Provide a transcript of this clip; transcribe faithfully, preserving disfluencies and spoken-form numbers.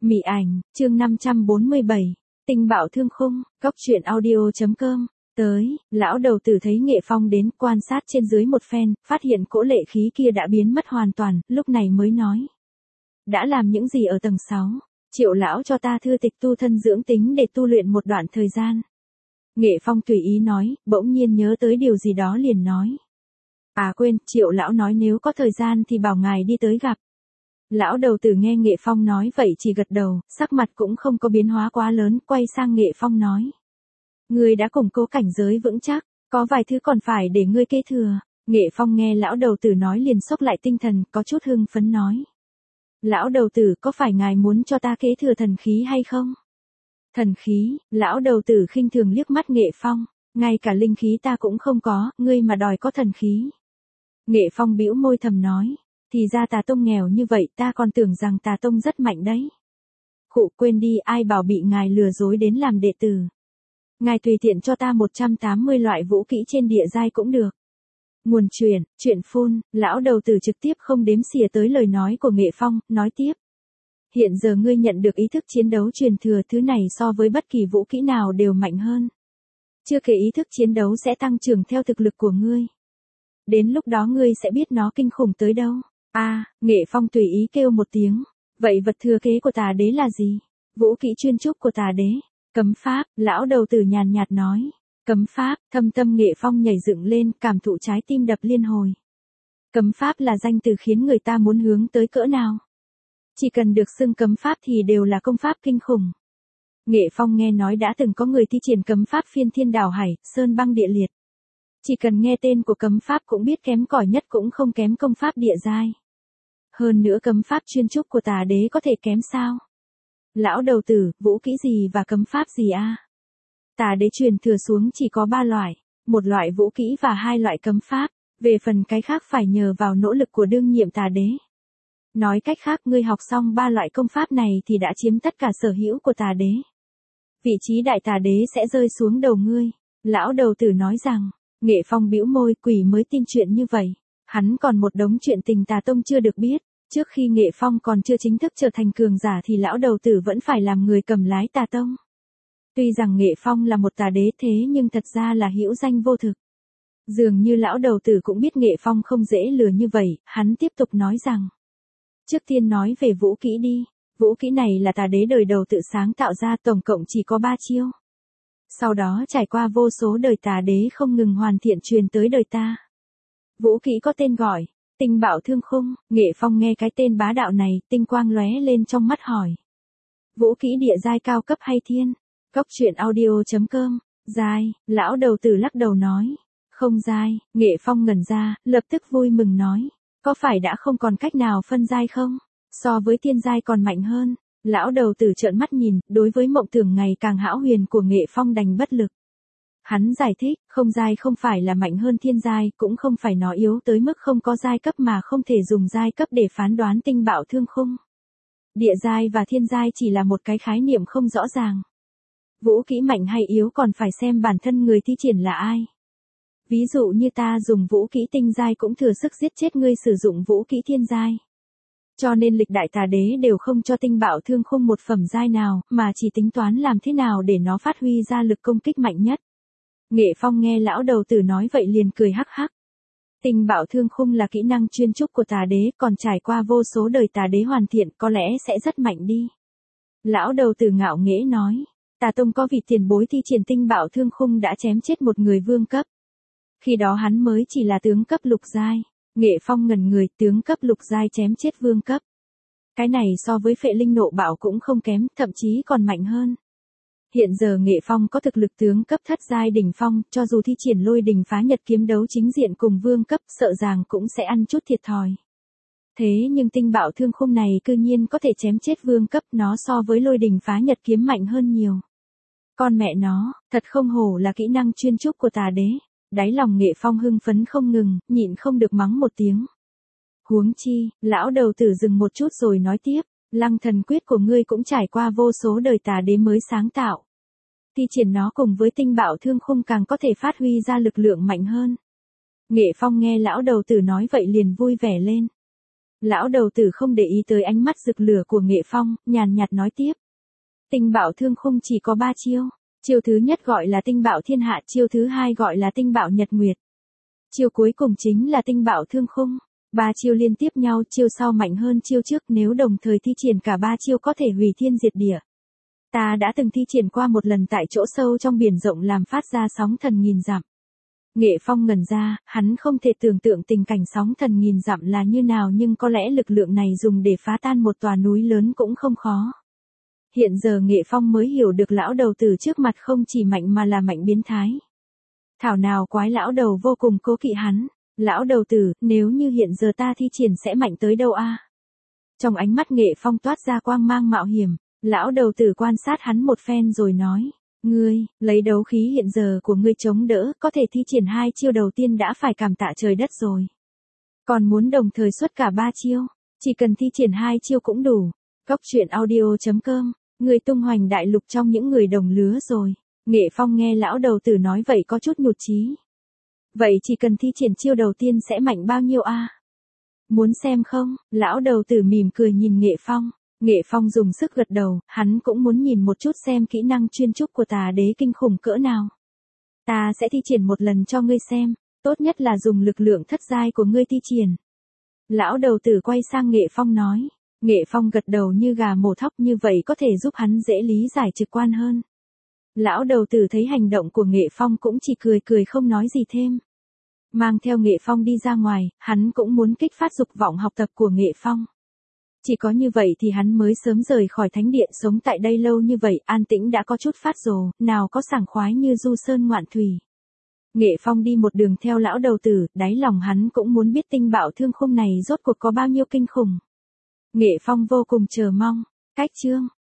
Mị ảnh, chương năm trăm bốn mươi bảy, Tinh Bạo Thương Khung, Cóc truyện audio chấm com. Tới, lão đầu tử thấy Nghệ Phong đến, quan sát trên dưới một phen, phát hiện cỗ lệ khí kia đã biến mất hoàn toàn, lúc này mới nói. Đã làm những gì ở tầng sáu? Triệu lão cho ta thư tịch tu thân dưỡng tính để tu luyện một đoạn thời gian. Nghệ Phong tùy ý nói, bỗng nhiên nhớ tới điều gì đó liền nói. À quên, Triệu lão nói nếu có thời gian thì bảo ngài đi tới gặp. Lão đầu tử nghe Nghệ Phong nói vậy chỉ gật đầu, sắc mặt cũng không có biến hóa quá lớn, quay sang Nghệ Phong nói. Ngươi đã củng cố cảnh giới vững chắc, có vài thứ còn phải để ngươi kế thừa. Nghệ Phong nghe lão đầu tử nói liền sốc lại tinh thần, có chút hưng phấn nói. Lão đầu tử, có phải ngài muốn cho ta kế thừa thần khí hay không? Thần khí? Lão đầu tử khinh thường liếc mắt Nghệ Phong, ngay cả linh khí ta cũng không có, ngươi mà đòi có thần khí. Nghệ Phong bĩu môi thầm nói, thì ra Tà Tông nghèo như vậy, ta còn tưởng rằng Tà Tông rất mạnh đấy. Khụ, quên đi, ai bảo bị ngài lừa dối đến làm đệ tử. Ngài tùy tiện cho ta một trăm tám mươi loại vũ kỹ trên địa giai cũng được. Nguồn truyền, chuyện phun, lão đầu tử trực tiếp không đếm xỉa tới lời nói của Nghệ Phong, nói tiếp. Hiện giờ ngươi nhận được ý thức chiến đấu truyền thừa, thứ này so với bất kỳ vũ kỹ nào đều mạnh hơn. Chưa kể ý thức chiến đấu sẽ tăng trưởng theo thực lực của ngươi. Đến lúc đó ngươi sẽ biết nó kinh khủng tới đâu. A, à, Nghệ Phong tùy ý kêu một tiếng. Vậy vật thừa kế của Tà Đế là gì? Vũ kỹ chuyên trúc của Tà Đế. Cấm pháp, lão đầu tử nhàn nhạt nói. Cấm pháp, thâm tâm Nghệ Phong nhảy dựng lên, cảm thụ trái tim đập liên hồi. Cấm pháp là danh từ khiến người ta muốn hướng tới cỡ nào? Chỉ cần được xưng cấm pháp thì đều là công pháp kinh khủng. Nghệ Phong nghe nói đã từng có người thi triển cấm pháp phiên thiên đảo hải, sơn băng địa liệt. Chỉ cần nghe tên của cấm pháp cũng biết kém cỏi nhất cũng không kém công pháp địa giai. Hơn nữa cấm pháp chuyên trúc của Tà Đế có thể kém sao? Lão đầu tử, vũ kỹ gì và cấm pháp gì a? À? Tà Đế truyền thừa xuống chỉ có ba loại, một loại vũ kỹ và hai loại cấm pháp, về phần cái khác phải nhờ vào nỗ lực của đương nhiệm Tà Đế. Nói cách khác, ngươi học xong ba loại công pháp này thì đã chiếm tất cả sở hữu của Tà Đế. Vị trí đại Tà Đế sẽ rơi xuống đầu ngươi. Lão đầu tử nói rằng, Nghệ Phong bĩu môi, quỷ mới tin chuyện như vậy. Hắn còn một đống chuyện tình Tà Tông chưa được biết. Trước khi Nghệ Phong còn chưa chính thức trở thành cường giả thì lão đầu tử vẫn phải làm người cầm lái Tà Tông. Tuy rằng Nghệ Phong là một Tà Đế thế nhưng thật ra là hữu danh vô thực. Dường như lão đầu tử cũng biết Nghệ Phong không dễ lừa như vậy, hắn tiếp tục nói rằng. Trước tiên nói về vũ kỹ đi. Vũ kỹ này là Tà Đế đời đầu tự sáng tạo ra, tổng cộng chỉ có ba chiêu. Sau đó trải qua vô số đời Tà Đế không ngừng hoàn thiện truyền tới đời ta. Vũ kỹ có tên gọi, Tinh Bạo Thương Khung. Nghệ Phong nghe cái tên bá đạo này, tinh quang lóe lên trong mắt hỏi. Vũ kỹ địa giai cao cấp hay thiên? Cóc truyện audio chấm com. Giai, lão đầu tử lắc đầu nói. Không giai. Nghệ Phong ngẩn ra, lập tức vui mừng nói. Có phải đã không còn cách nào phân giai không? So với thiên giai còn mạnh hơn. Lão đầu tử trợn mắt nhìn, đối với mộng tưởng ngày càng hão huyền của Nghệ Phong đành bất lực. Hắn giải thích, không giai không phải là mạnh hơn thiên giai, cũng không phải nó yếu tới mức không có giai cấp mà không thể dùng giai cấp để phán đoán tinh bạo thương khung. Địa giai và thiên giai chỉ là một cái khái niệm không rõ ràng. Vũ kỹ mạnh hay yếu còn phải xem bản thân người thi triển là ai. Ví dụ như ta dùng vũ kỹ tinh giai cũng thừa sức giết chết ngươi sử dụng vũ kỹ thiên giai. Cho nên lịch đại Tà Đế đều không cho tinh bạo thương khung một phẩm giai nào, mà chỉ tính toán làm thế nào để nó phát huy ra lực công kích mạnh nhất. Nghệ Phong nghe lão đầu tử nói vậy liền cười hắc hắc. Tinh bạo thương khung là kỹ năng chuyên trúc của Tà Đế, còn trải qua vô số đời Tà Đế hoàn thiện có lẽ sẽ rất mạnh đi. Lão đầu tử ngạo nghễ nói, Tà Tông có vị tiền bối thi triển tinh bạo thương khung đã chém chết một người vương cấp. Khi đó hắn mới chỉ là tướng cấp lục giai. Nghệ Phong ngẩn người, tướng cấp lục giai chém chết vương cấp. Cái này so với Phệ Linh Nộ Bạo cũng không kém, thậm chí còn mạnh hơn. Hiện giờ Nghệ Phong có thực lực tướng cấp thất giai đỉnh phong, cho dù thi triển Lôi Đình Phá Nhật kiếm đấu chính diện cùng vương cấp, sợ rằng cũng sẽ ăn chút thiệt thòi. Thế nhưng tinh bạo thương khung này cư nhiên có thể chém chết vương cấp, nó so với Lôi Đình Phá Nhật kiếm mạnh hơn nhiều. Con mẹ nó, thật không hổ là kỹ năng chuyên trúc của Tà Đế. Đáy lòng Nghệ Phong hưng phấn không ngừng, nhịn không được mắng một tiếng. Huống chi, lão đầu tử dừng một chút rồi nói tiếp, Lăng Thần Quyết của ngươi cũng trải qua vô số đời Tà Đế mới sáng tạo. Thi triển nó cùng với tinh bạo thương khung càng có thể phát huy ra lực lượng mạnh hơn. Nghệ Phong nghe lão đầu tử nói vậy liền vui vẻ lên. Lão đầu tử không để ý tới ánh mắt rực lửa của Nghệ Phong, nhàn nhạt nói tiếp. Tinh bạo thương khung chỉ có ba chiêu. Chiêu thứ nhất gọi là tinh bạo thiên hạ, chiêu thứ hai gọi là tinh bạo nhật nguyệt. Chiêu cuối cùng chính là tinh bạo thương khung. Ba chiêu liên tiếp nhau, chiêu sau mạnh hơn chiêu trước, nếu đồng thời thi triển cả ba chiêu có thể hủy thiên diệt địa. Ta đã từng thi triển qua một lần tại chỗ sâu trong biển rộng làm phát ra sóng thần nghìn dặm. Nghệ Phong ngẩn ra, hắn không thể tưởng tượng tình cảnh sóng thần nghìn dặm là như nào, nhưng có lẽ lực lượng này dùng để phá tan một tòa núi lớn cũng không khó. Hiện giờ Nghệ Phong mới hiểu được lão đầu tử trước mặt không chỉ mạnh mà là mạnh biến thái. Thảo nào quái lão đầu vô cùng cố kỵ hắn. Lão đầu tử, nếu như hiện giờ ta thi triển sẽ mạnh tới đâu a? Trong ánh mắt Nghệ Phong toát ra quang mang mạo hiểm, lão đầu tử quan sát hắn một phen rồi nói, ngươi, lấy đấu khí hiện giờ của ngươi chống đỡ, có thể thi triển hai chiêu đầu tiên đã phải cảm tạ trời đất rồi. Còn muốn đồng thời xuất cả ba chiêu, chỉ cần thi triển hai chiêu cũng đủ. Cốc truyện audio chấm com, người tung hoành đại lục trong những người đồng lứa rồi. Nghệ Phong nghe lão đầu tử nói vậy có chút nhụt chí. Vậy chỉ cần thi triển chiêu đầu tiên sẽ mạnh bao nhiêu a? Muốn xem không? Lão đầu tử mỉm cười nhìn Nghệ Phong. Nghệ Phong dùng sức gật đầu, hắn cũng muốn nhìn một chút xem kỹ năng chuyên trúc của tà đế kinh khủng cỡ nào. Ta sẽ thi triển một lần cho ngươi xem, tốt nhất là dùng lực lượng thất giai của ngươi thi triển. Lão đầu tử quay sang Nghệ Phong nói. Nghệ Phong gật đầu như gà mổ thóc, như vậy có thể giúp hắn dễ lý giải trực quan hơn. Lão đầu tử thấy hành động của Nghệ Phong cũng chỉ cười cười không nói gì thêm. Mang theo Nghệ Phong đi ra ngoài, hắn cũng muốn kích phát dục vọng học tập của Nghệ Phong. Chỉ có như vậy thì hắn mới sớm rời khỏi thánh điện, sống tại đây lâu như vậy, an tĩnh đã có chút phát rồ, nào có sảng khoái như du sơn ngoạn thủy. Nghệ Phong đi một đường theo lão đầu tử, đáy lòng hắn cũng muốn biết tinh bạo thương khung này rốt cuộc có bao nhiêu kinh khủng. Nghệ Phong vô cùng chờ mong. Cách chương